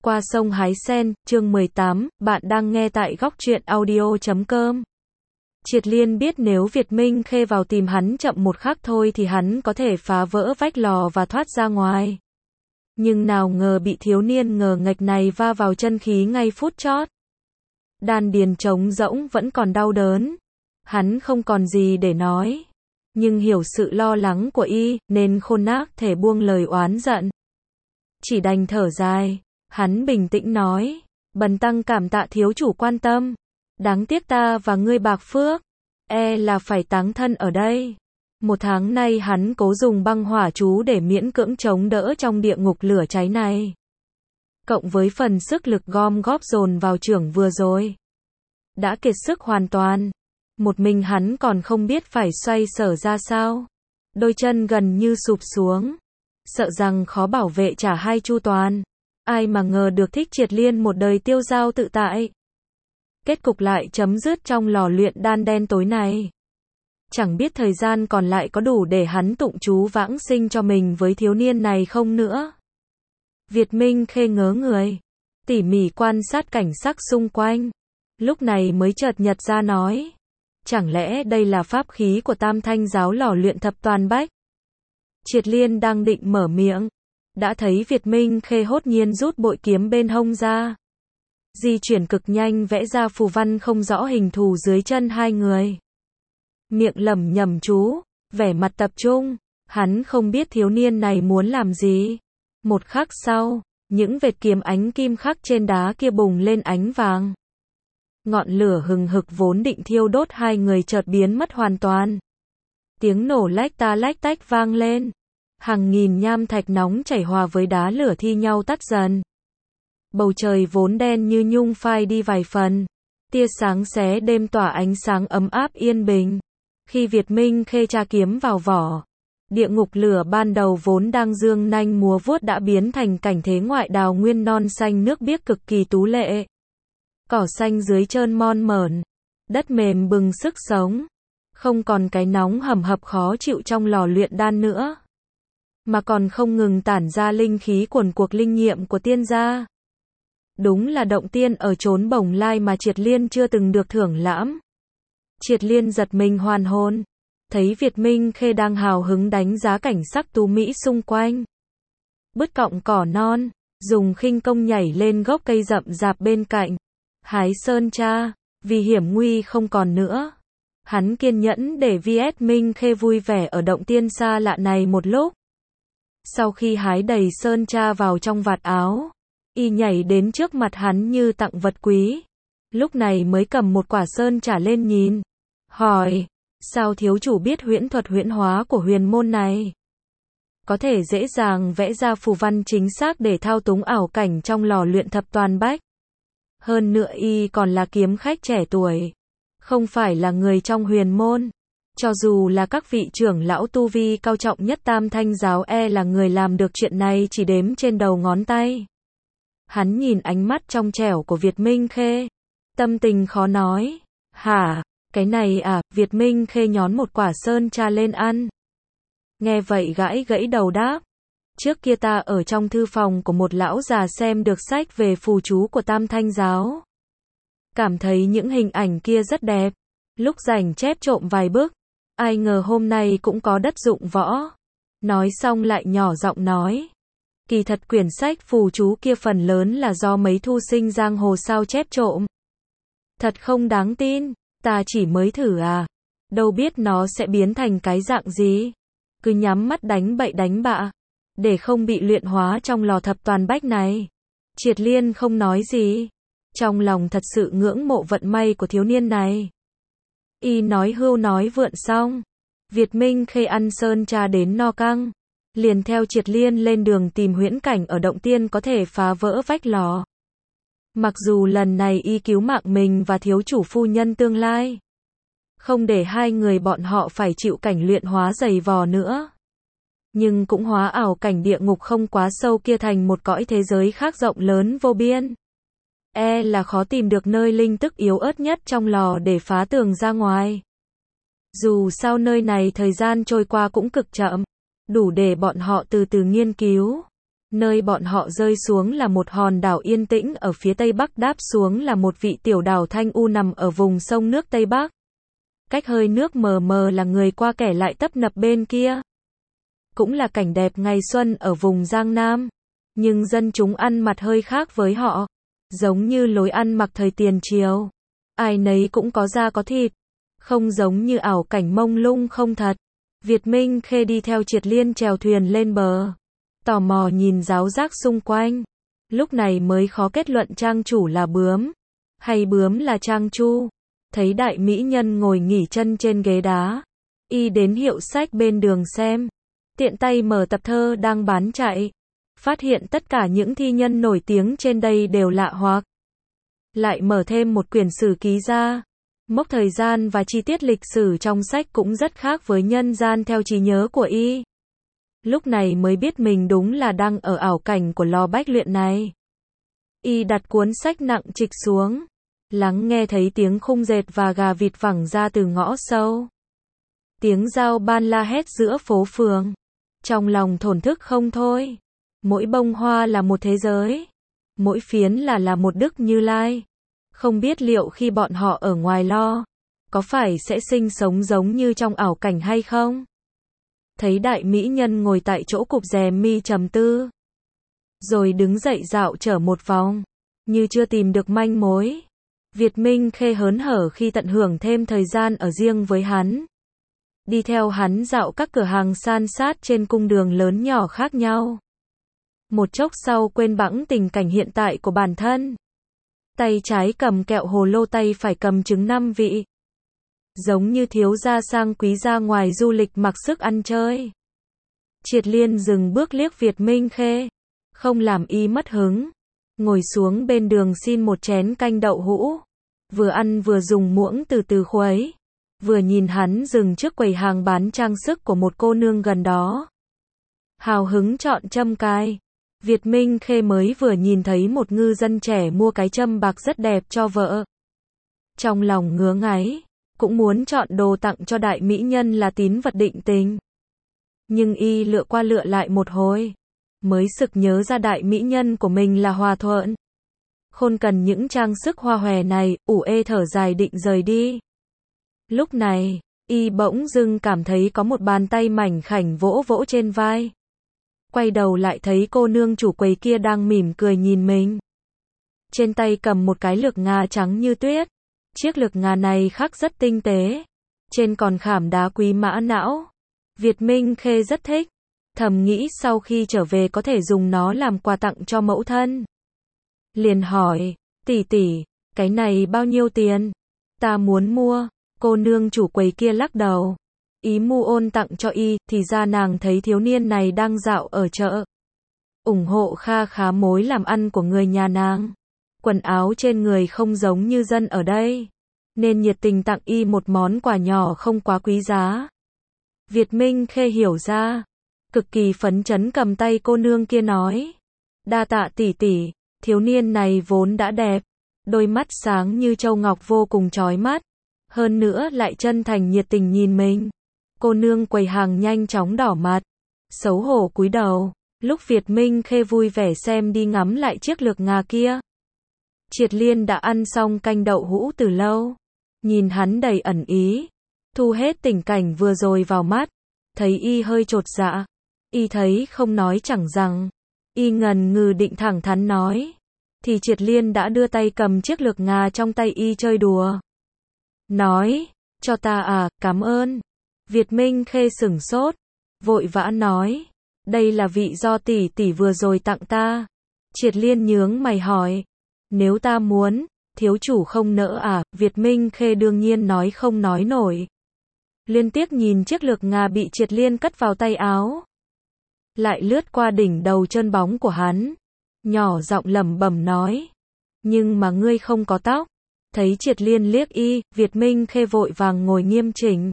Qua sông hái sen, chương 18, bạn đang nghe tại góc truyện audio.com. Triệt Liên biết nếu Việt Minh Khê vào tìm hắn chậm một khắc thôi thì hắn có thể phá vỡ vách lò và thoát ra ngoài. Nhưng nào ngờ bị thiếu niên ngờ nghệch này va vào chân khí ngay phút chót. Đan điền trống rỗng vẫn còn đau đớn. Hắn không còn gì để nói. Nhưng hiểu sự lo lắng của y, nên khôn nác thể buông lời oán giận. Chỉ đành thở dài. Hắn bình tĩnh nói, bần tăng cảm tạ thiếu chủ quan tâm. Đáng tiếc ta và ngươi bạc phước, là phải táng thân ở đây. 1 tháng nay hắn cố dùng băng hỏa chú để miễn cưỡng chống đỡ trong địa ngục lửa cháy này. Cộng với phần sức lực gom góp dồn vào chưởng vừa rồi, đã kiệt sức hoàn toàn. Một mình hắn còn không biết phải xoay sở ra sao. Đôi chân gần như sụp xuống, sợ rằng khó bảo vệ trả hai chu toàn. Ai mà ngờ được Thích Triệt Liên một đời tiêu dao tự tại. Kết cục lại chấm dứt trong lò luyện đan đen tối này. Chẳng biết thời gian còn lại có đủ để hắn tụng chú vãng sinh cho mình với thiếu niên này không nữa. Việt Minh Khê ngớ người, tỉ mỉ quan sát cảnh sắc xung quanh. Lúc này mới chợt nhật ra nói, chẳng lẽ đây là pháp khí của Tam Thanh giáo lò luyện thập toàn bách? Triệt Liên đang định mở miệng, đã thấy Việt Minh Khê hốt nhiên rút bội kiếm bên hông ra. Di chuyển cực nhanh vẽ ra phù văn không rõ hình thù dưới chân hai người. Miệng lẩm nhẩm chú, vẻ mặt tập trung. Hắn không biết thiếu niên này muốn làm gì. Một khắc sau, những vệt kiếm ánh kim khắc trên đá kia bùng lên ánh vàng. Ngọn lửa hừng hực vốn định thiêu đốt hai người chợt biến mất hoàn toàn. Tiếng nổ lách ta lách tách vang lên. Hàng nghìn nham thạch nóng chảy hòa với đá lửa thi nhau tắt dần. Bầu trời vốn đen như nhung phai đi vài phần. Tia sáng xé đêm tỏa ánh sáng ấm áp yên bình. Khi Việt Minh Khê tra kiếm vào vỏ, địa ngục lửa ban đầu vốn đang dương nanh múa vuốt đã biến thành cảnh thế ngoại đào nguyên non xanh nước biếc cực kỳ tú lệ. Cỏ xanh dưới trơn mon mởn, đất mềm bừng sức sống. Không còn cái nóng hầm hập khó chịu trong lò luyện đan nữa, mà còn không ngừng tản ra linh khí cuồn cuộn linh nghiệm của tiên gia. Đúng là động tiên ở chốn bồng lai mà Triệt Liên chưa từng được thưởng lãm. Triệt Liên giật mình hoàn hồn, thấy Việt Minh Khê đang hào hứng đánh giá cảnh sắc tú mỹ xung quanh. Bứt cọng cỏ non, dùng khinh công nhảy lên gốc cây rậm rạp bên cạnh, hái sơn tra, vì hiểm nguy không còn nữa. Hắn kiên nhẫn để Việt Minh Khê vui vẻ ở động tiên xa lạ này một lúc. Sau khi hái đầy sơn tra vào trong vạt áo, y nhảy đến trước mặt hắn như tặng vật quý. Lúc này mới cầm một quả sơn trả lên nhìn. Hỏi, sao thiếu chủ biết huyễn thuật huyễn hóa của huyền môn này? Có thể dễ dàng vẽ ra phù văn chính xác để thao túng ảo cảnh trong lò luyện thập toàn bách. Hơn nữa y còn là kiếm khách trẻ tuổi, không phải là người trong huyền môn. Cho dù là các vị trưởng lão tu vi cao trọng nhất Tam Thanh giáo là người làm được chuyện này chỉ đếm trên đầu ngón tay. Hắn nhìn ánh mắt trong trẻo của Việt Minh Khê, tâm tình khó nói. Hả, cái này à? Việt Minh Khê nhón một quả sơn tra lên ăn. Nghe vậy gãi gãy đầu đáp, trước kia ta ở trong thư phòng của một lão già xem được sách về phù chú của Tam Thanh giáo. Cảm thấy những hình ảnh kia rất đẹp, lúc rảnh chép trộm vài bức. Ai ngờ hôm nay cũng có đất dụng võ. Nói xong lại nhỏ giọng nói, kỳ thật quyển sách phù chú kia phần lớn là do mấy thu sinh giang hồ sao chép trộm. Thật không đáng tin, ta chỉ mới thử à. Đâu biết nó sẽ biến thành cái dạng gì. Cứ nhắm mắt đánh bậy đánh bạ, để không bị luyện hóa trong lò thập toàn bách này. Triệt Liên không nói gì. Trong lòng thật sự ngưỡng mộ vận may của thiếu niên này. Y nói hưu nói vượn xong, Việt Minh Khê ăn sơn tra đến no căng, liền theo Triệt Liên lên đường tìm huyễn cảnh ở động tiên có thể phá vỡ vách lò. Mặc dù lần này y cứu mạng mình và thiếu chủ phu nhân tương lai, không để hai người bọn họ phải chịu cảnh luyện hóa dày vò nữa, nhưng cũng hóa ảo cảnh địa ngục không quá sâu kia thành một cõi thế giới khác rộng lớn vô biên. Là khó tìm được nơi linh tức yếu ớt nhất trong lò để phá tường ra ngoài. Dù sao nơi này thời gian trôi qua cũng cực chậm, đủ để bọn họ từ từ nghiên cứu. Nơi bọn họ rơi xuống là một hòn đảo yên tĩnh ở phía tây bắc, đáp xuống là một vị tiểu đảo thanh u nằm ở vùng sông nước tây bắc. Cách hơi nước mờ mờ là người qua kẻ lại tấp nập bên kia. Cũng là cảnh đẹp ngày xuân ở vùng Giang Nam. Nhưng dân chúng ăn mặc hơi khác với họ. Giống như lối ăn mặc thời tiền triều. Ai nấy cũng có da có thịt. Không giống như ảo cảnh mông lung không thật. Việt Minh Khê đi theo Triệt Liên chèo thuyền lên bờ. Tò mò nhìn ráo rác xung quanh. Lúc này mới khó kết luận trang chủ là bướm. Hay bướm là trang chu. Thấy đại mỹ nhân ngồi nghỉ chân trên ghế đá. Y đến hiệu sách bên đường xem. Tiện tay mở tập thơ đang bán chạy. Phát hiện tất cả những thi nhân nổi tiếng trên đây đều lạ hoắc. Lại mở thêm một quyển sử ký ra. Mốc thời gian và chi tiết lịch sử trong sách cũng rất khác với nhân gian theo trí nhớ của Y. Lúc này mới biết mình đúng là đang ở ảo cảnh của lò bách luyện này. Y đặt cuốn sách nặng trịch xuống. Lắng nghe thấy tiếng khung dệt và gà vịt vẳng ra từ ngõ sâu. Tiếng dao ban la hét giữa phố phường. Trong lòng thổn thức không thôi. Mỗi bông hoa là một thế giới. Mỗi phiến là một Đức Như Lai. Không biết liệu khi bọn họ ở ngoài lo, có phải sẽ sinh sống giống như trong ảo cảnh hay không? Thấy đại mỹ nhân ngồi tại chỗ cụp rèm mi trầm tư. Rồi đứng dậy dạo chở một vòng. Như chưa tìm được manh mối. Việt Minh Khê hớn hở khi tận hưởng thêm thời gian ở riêng với hắn. Đi theo hắn dạo các cửa hàng san sát trên cung đường lớn nhỏ khác nhau. Một chốc sau quên bẵng tình cảnh hiện tại của bản thân. Tay trái cầm kẹo hồ lô, tay phải cầm trứng 5 vị. Giống như thiếu gia sang quý ra ngoài du lịch mặc sức ăn chơi. Triệt Liên dừng bước liếc Việt Minh Khê. Không làm Y mất hứng. Ngồi xuống bên đường xin một chén canh đậu hũ. Vừa ăn vừa dùng muỗng từ từ khuấy. Vừa nhìn hắn dừng trước quầy hàng bán trang sức của một cô nương gần đó. Hào hứng chọn châm cài. Việt Minh Khê mới vừa nhìn thấy một ngư dân trẻ mua cái châm bạc rất đẹp cho vợ. Trong lòng ngứa ngáy, cũng muốn chọn đồ tặng cho đại mỹ nhân là tín vật định tình. Nhưng Y lựa qua lựa lại một hồi, mới sực nhớ ra đại mỹ nhân của mình là Hòa Thuận. Khôn cần những trang sức hoa hòe này, ủ ê thở dài định rời đi. Lúc này, Y bỗng dưng cảm thấy có một bàn tay mảnh khảnh vỗ vỗ trên vai. Quay đầu lại thấy cô nương chủ quầy kia đang mỉm cười nhìn mình. Trên tay cầm một cái lược ngà trắng như tuyết. Chiếc lược ngà này khắc rất tinh tế. Trên còn khảm đá quý mã não. Việt Minh Khê rất thích. Thầm nghĩ sau khi trở về có thể dùng nó làm quà tặng cho mẫu thân. Liền hỏi, tỷ tỷ, cái này bao nhiêu tiền? Ta muốn mua. Cô nương chủ quầy kia lắc đầu. Ý mua ôn tặng cho Y, thì ra nàng thấy thiếu niên này đang dạo ở chợ. Ủng hộ kha khá mối làm ăn của người nhà nàng. Quần áo trên người không giống như dân ở đây. Nên nhiệt tình tặng Y một món quà nhỏ không quá quý giá. Việt Minh Khê hiểu ra. Cực kỳ phấn chấn cầm tay cô nương kia nói. Đa tạ tỷ tỷ, thiếu niên này vốn đã đẹp. Đôi mắt sáng như châu ngọc vô cùng chói mắt. Hơn nữa lại chân thành nhiệt tình nhìn mình. Cô nương quầy hàng nhanh chóng đỏ mặt. Xấu hổ cúi đầu. Lúc Việt Minh Khê vui vẻ xem đi ngắm lại chiếc lược ngà kia. Triệt Liên đã ăn xong canh đậu hũ từ lâu. Nhìn hắn đầy ẩn ý. Thu hết tình cảnh vừa rồi vào mắt. Thấy Y hơi chột dạ. Y thấy không nói chẳng rằng. Y ngần ngừ định thẳng thắn nói. Thì Triệt Liên đã đưa tay cầm chiếc lược ngà trong tay Y chơi đùa. Nói, cho ta à, cảm ơn. Việt Minh Khê sửng sốt. Vội vã nói. Đây là vị do tỷ tỷ vừa rồi tặng ta. Triệt Liên nhướng mày hỏi. Nếu ta muốn, thiếu chủ không nỡ à? Việt Minh Khê đương nhiên nói không nói nổi. Liên tiếc nhìn chiếc lược ngà bị Triệt Liên cất vào tay áo. Lại lướt qua đỉnh đầu trơn bóng của hắn. Nhỏ giọng lẩm bẩm nói. Nhưng mà ngươi không có tóc. Thấy Triệt Liên liếc Y, Việt Minh Khê vội vàng ngồi nghiêm chỉnh.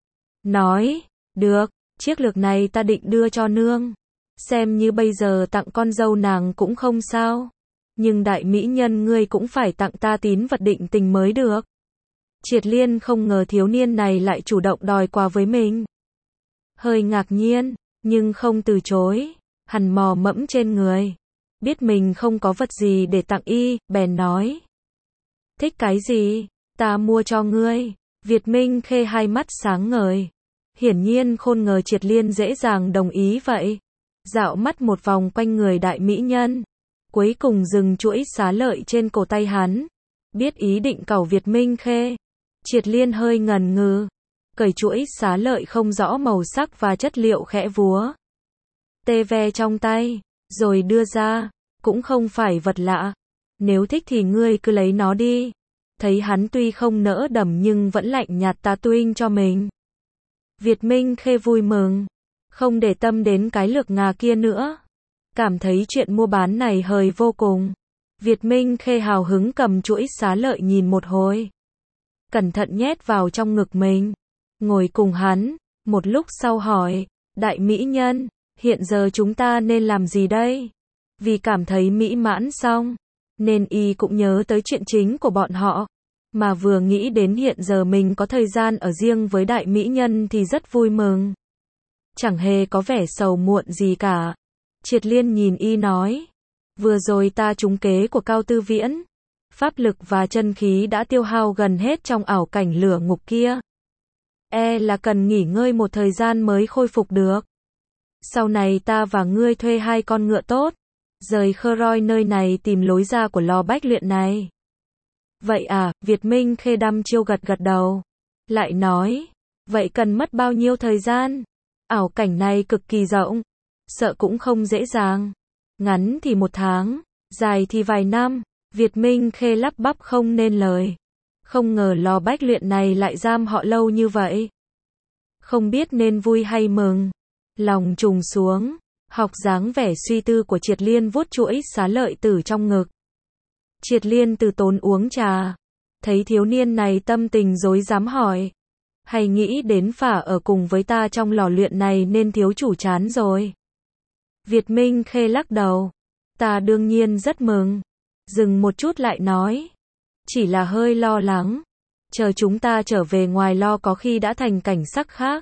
Nói, được, chiếc lược này ta định đưa cho nương. Xem như bây giờ tặng con dâu nàng cũng không sao. Nhưng đại mỹ nhân ngươi cũng phải tặng ta tín vật định tình mới được. Triệt Liên không ngờ thiếu niên này lại chủ động đòi quà với mình. Hơi ngạc nhiên, nhưng không từ chối. Hắn mò mẫm trên người. Biết mình không có vật gì để tặng y, bèn nói. Thích cái gì? Ta mua cho ngươi. Việt Minh Khê hai mắt sáng ngời. Hiển nhiên khôn ngờ Triệt Liên dễ dàng đồng ý vậy. Dạo mắt một vòng quanh người đại mỹ nhân. Cuối cùng dừng chuỗi xá lợi trên cổ tay hắn. Biết ý định cẩu Việt Minh Khê. Triệt Liên hơi ngần ngừ. Cởi chuỗi xá lợi không rõ màu sắc và chất liệu khẽ vúa. Tê ve trong tay. Rồi đưa ra. Cũng không phải vật lạ. Nếu thích thì ngươi cứ lấy nó đi. Thấy hắn tuy không nỡ đầm nhưng vẫn lạnh nhạt ta tuyên cho mình. Việt Minh Khê vui mừng. Không để tâm đến cái lược ngà kia nữa. Cảm thấy chuyện mua bán này hời vô cùng. Việt Minh Khê hào hứng cầm chuỗi xá lợi nhìn một hồi. Cẩn thận nhét vào trong ngực mình. Ngồi cùng hắn. Một lúc sau hỏi. Đại mỹ nhân, hiện giờ chúng ta nên làm gì đây? Vì cảm thấy mỹ mãn xong. Nên y cũng nhớ tới chuyện chính của bọn họ. Mà vừa nghĩ đến hiện giờ mình có thời gian ở riêng với đại mỹ nhân thì rất vui mừng. Chẳng hề có vẻ sầu muộn gì cả. Triệt Liên nhìn y nói. Vừa rồi ta trúng kế của Cao Tư Viễn. Pháp lực và chân khí đã tiêu hao gần hết trong ảo cảnh lửa ngục kia. Là cần nghỉ ngơi một thời gian mới khôi phục được. Sau này ta và ngươi thuê 2 con ngựa tốt. Rời Khơi nơi này tìm lối ra của lò bách luyện này. Vậy à, Việt Minh Khê đăm chiêu gật gật đầu. Lại nói, vậy cần mất bao nhiêu thời gian? Ảo cảnh này cực kỳ rộng. Sợ cũng không dễ dàng. Ngắn thì 1 tháng, dài thì vài năm. Việt Minh Khê lắp bắp không nên lời. Không ngờ lò bách luyện này lại giam họ lâu như vậy. Không biết nên vui hay mừng. Lòng trùng xuống. Học dáng vẻ suy tư của Triệt Liên vuốt chuỗi xá lợi tử trong ngực. Triệt Liên từ tốn uống trà. Thấy thiếu niên này tâm tình rối rắm hỏi. Hay nghĩ đến phả ở cùng với ta trong lò luyện này nên thiếu chủ chán rồi. Việt Minh Khê lắc đầu. Ta đương nhiên rất mừng. Dừng một chút lại nói. Chỉ là hơi lo lắng. Chờ chúng ta trở về ngoài lo có khi đã thành cảnh sắc khác.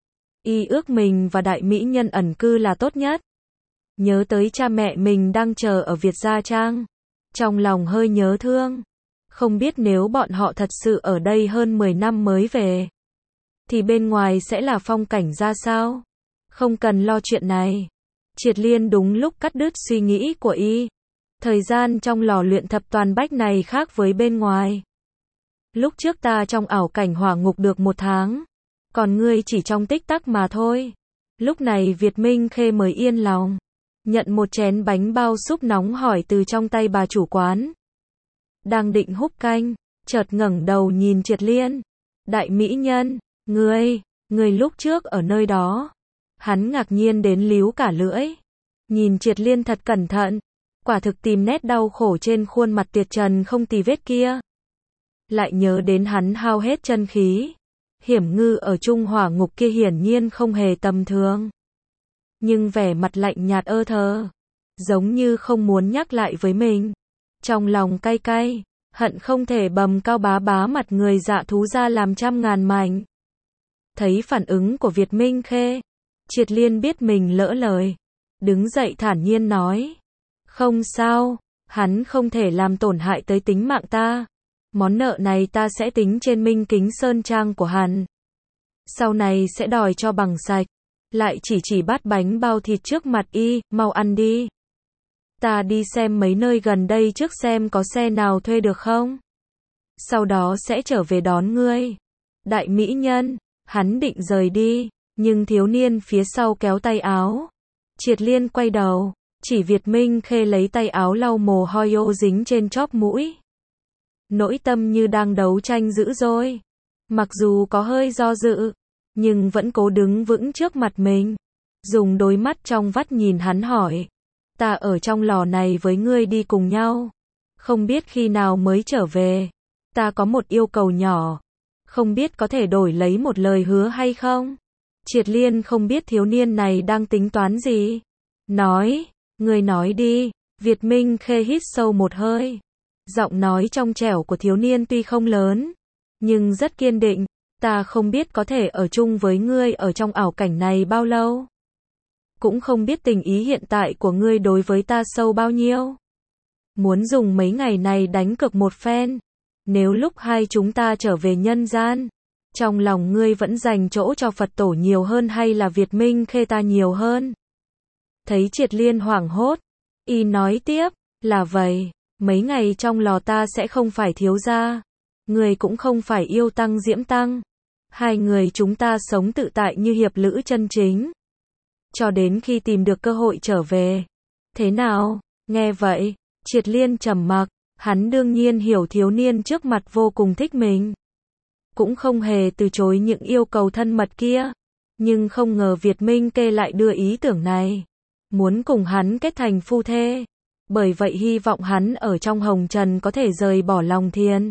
Y ước mình và đại mỹ nhân ẩn cư là tốt nhất. Nhớ tới cha mẹ mình đang chờ ở Việt Gia Trang. Trong lòng hơi nhớ thương. Không biết nếu bọn họ thật sự ở đây hơn 10 năm mới về. Thì bên ngoài sẽ là phong cảnh ra sao? Không cần lo chuyện này. Triệt Liên đúng lúc cắt đứt suy nghĩ của y. Thời gian trong lò luyện thập toàn bách này khác với bên ngoài. Lúc trước ta trong ảo cảnh hỏa ngục được 1 tháng. Còn ngươi chỉ trong tích tắc mà thôi. Lúc này Việt Minh Khê mới yên lòng. Nhận một chén bánh bao súp nóng hổi từ trong tay bà chủ quán. Đang định húp canh, chợt ngẩng đầu nhìn Triệt Liên. Đại mỹ nhân, ngươi lúc trước ở nơi đó. Hắn ngạc nhiên đến líu cả lưỡi. Nhìn Triệt Liên thật cẩn thận. Quả thực tìm nét đau khổ trên khuôn mặt tiệt trần không tì vết kia. Lại nhớ đến hắn hao hết chân khí. Hiểm ngư ở Trung Hỏa Ngục kia hiển nhiên không hề tầm thường. Nhưng vẻ mặt lạnh nhạt thờ. Giống như không muốn nhắc lại với mình. Trong lòng cay cay. Hận không thể bầm cao bá bá mặt người dạ thú ra làm trăm ngàn mảnh. Thấy phản ứng của Việt Minh Khê. Triệt Liên biết mình lỡ lời. Đứng dậy thản nhiên nói. Không sao. Hắn không thể làm tổn hại tới tính mạng ta. Món nợ này ta sẽ tính trên Minh Kính Sơn Trang của hắn. Sau này sẽ đòi cho bằng sạch. Lại chỉ bát bánh bao thịt trước mặt y, mau ăn đi. Ta đi xem mấy nơi gần đây trước xem có xe nào thuê được không. Sau đó sẽ trở về đón ngươi. Đại mỹ nhân, hắn định rời đi, nhưng thiếu niên phía sau kéo tay áo. Triệt Liên quay đầu, chỉ Việt Minh Khê lấy tay áo lau mồ hôi dính trên chóp mũi. Nỗi tâm như đang đấu tranh dữ dội. Mặc dù có hơi do dự, nhưng vẫn cố đứng vững trước mặt mình. Dùng đôi mắt trong vắt nhìn hắn hỏi. Ta ở trong lò này với ngươi đi cùng nhau. Không biết khi nào mới trở về. Ta có một yêu cầu nhỏ. Không biết có thể đổi lấy một lời hứa hay không? Triệt Liên không biết thiếu niên này đang tính toán gì. Nói, ngươi nói đi. Việt Minh Khê hít sâu một hơi. Giọng nói trong trẻo của thiếu niên tuy không lớn, nhưng rất kiên định. Ta không biết có thể ở chung với ngươi ở trong ảo cảnh này bao lâu. cũng không biết tình ý hiện tại của ngươi đối với ta sâu bao nhiêu. Muốn dùng mấy ngày này đánh cược một phen. Nếu lúc hai chúng ta trở về nhân gian, trong lòng ngươi vẫn dành chỗ cho Phật tổ nhiều hơn hay là Việt Minh Khê ta nhiều hơn? Thấy Triệt Liên hoảng hốt, y nói tiếp, là vậy, mấy ngày trong lò ta sẽ không phải thiếu gia, người cũng không phải yêu tăng diễm tăng. Hai người chúng ta sống tự tại như hiệp lữ chân chính. Cho đến khi tìm được cơ hội trở về. Thế nào? Nghe vậy, Triệt Liên trầm mặc, hắn đương nhiên hiểu thiếu niên trước mặt vô cùng thích mình. Cũng không hề từ chối những yêu cầu thân mật kia. Nhưng không ngờ Việt Minh Kê lại đưa ý tưởng này. Muốn cùng hắn kết thành phu thê. Bởi vậy hy vọng hắn ở trong hồng trần có thể rời bỏ lòng thiền.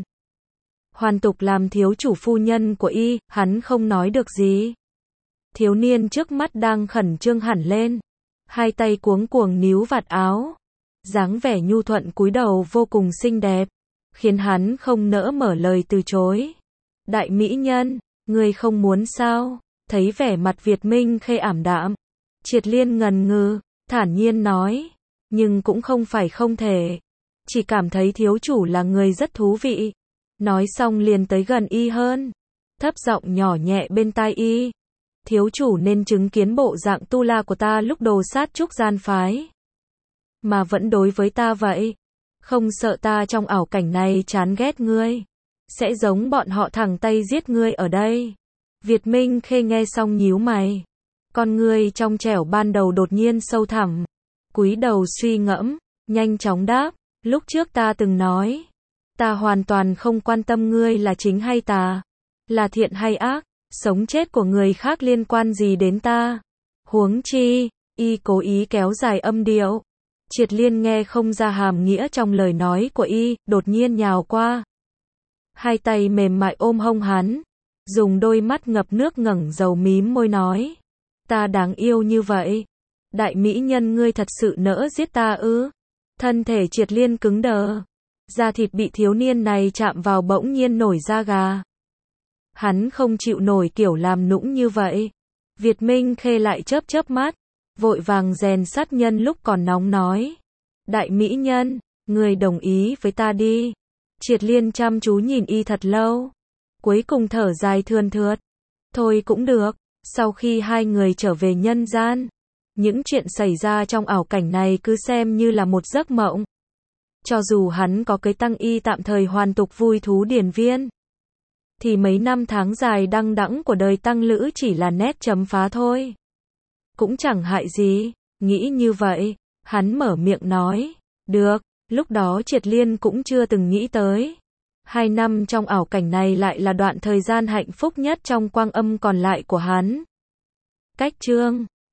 Hoàn tục làm thiếu chủ phu nhân của y, hắn không nói được gì. Thiếu niên trước mắt đang khẩn trương hẳn lên. Hai tay cuống cuồng níu vạt áo. Dáng vẻ nhu thuận cúi đầu vô cùng xinh đẹp. Khiến hắn không nỡ mở lời từ chối. Đại mỹ nhân, ngươi không muốn sao? Thấy vẻ mặt Việt Minh Khê ảm đạm. Triệt Liên ngần ngừ, thản nhiên nói. Nhưng cũng không phải không thể. Chỉ cảm thấy thiếu chủ là người rất thú vị. Nói xong liền tới gần y hơn. Thấp giọng nhỏ nhẹ bên tai y. Thiếu chủ nên chứng kiến bộ dạng tu la của ta lúc đồ sát trúc gian phái. Mà vẫn đối với ta vậy. Không sợ ta trong ảo cảnh này chán ghét ngươi. Sẽ giống bọn họ thẳng tay giết ngươi ở đây. Việt Minh Khê nghe xong nhíu mày. Con ngươi trong trẻo ban đầu đột nhiên sâu thẳm. Cúi đầu suy ngẫm, nhanh chóng đáp. Lúc trước ta từng nói. Ta hoàn toàn không quan tâm ngươi là chính hay tà. Là thiện hay ác. Sống chết của người khác liên quan gì đến ta. Huống chi, y cố ý kéo dài âm điệu. Triệt Liên nghe không ra hàm nghĩa trong lời nói của y, đột nhiên nhào qua. Hai tay mềm mại ôm hông hắn. Dùng đôi mắt ngập nước ngẩng dầu mím môi nói. Ta đáng yêu như vậy. Đại mỹ nhân ngươi thật sự nỡ giết ta ư? Thân thể Triệt Liên cứng đờ. Da thịt bị thiếu niên này chạm vào bỗng nhiên nổi da gà. Hắn không chịu nổi kiểu làm nũng như vậy. Việt Minh Khê lại chớp chớp mắt. Vội vàng rèn sát nhân lúc còn nóng nói. Đại mỹ nhân, người đồng ý với ta đi. Triệt Liên chăm chú nhìn y thật lâu. Cuối cùng thở dài thườn thượt. Thôi cũng được. Sau khi hai người trở về nhân gian. Những chuyện xảy ra trong ảo cảnh này cứ xem như là một giấc mộng. Cho dù hắn có cái tăng y tạm thời hoàn tục vui thú điển viên. Thì mấy năm tháng dài đăng đẵng của đời tăng lữ chỉ là nét chấm phá thôi. Cũng chẳng hại gì. Nghĩ như vậy, hắn mở miệng nói. Được, lúc đó Triệt Liên cũng chưa từng nghĩ tới. 2 năm trong ảo cảnh này lại là đoạn thời gian hạnh phúc nhất trong quang âm còn lại của hắn. Cách chương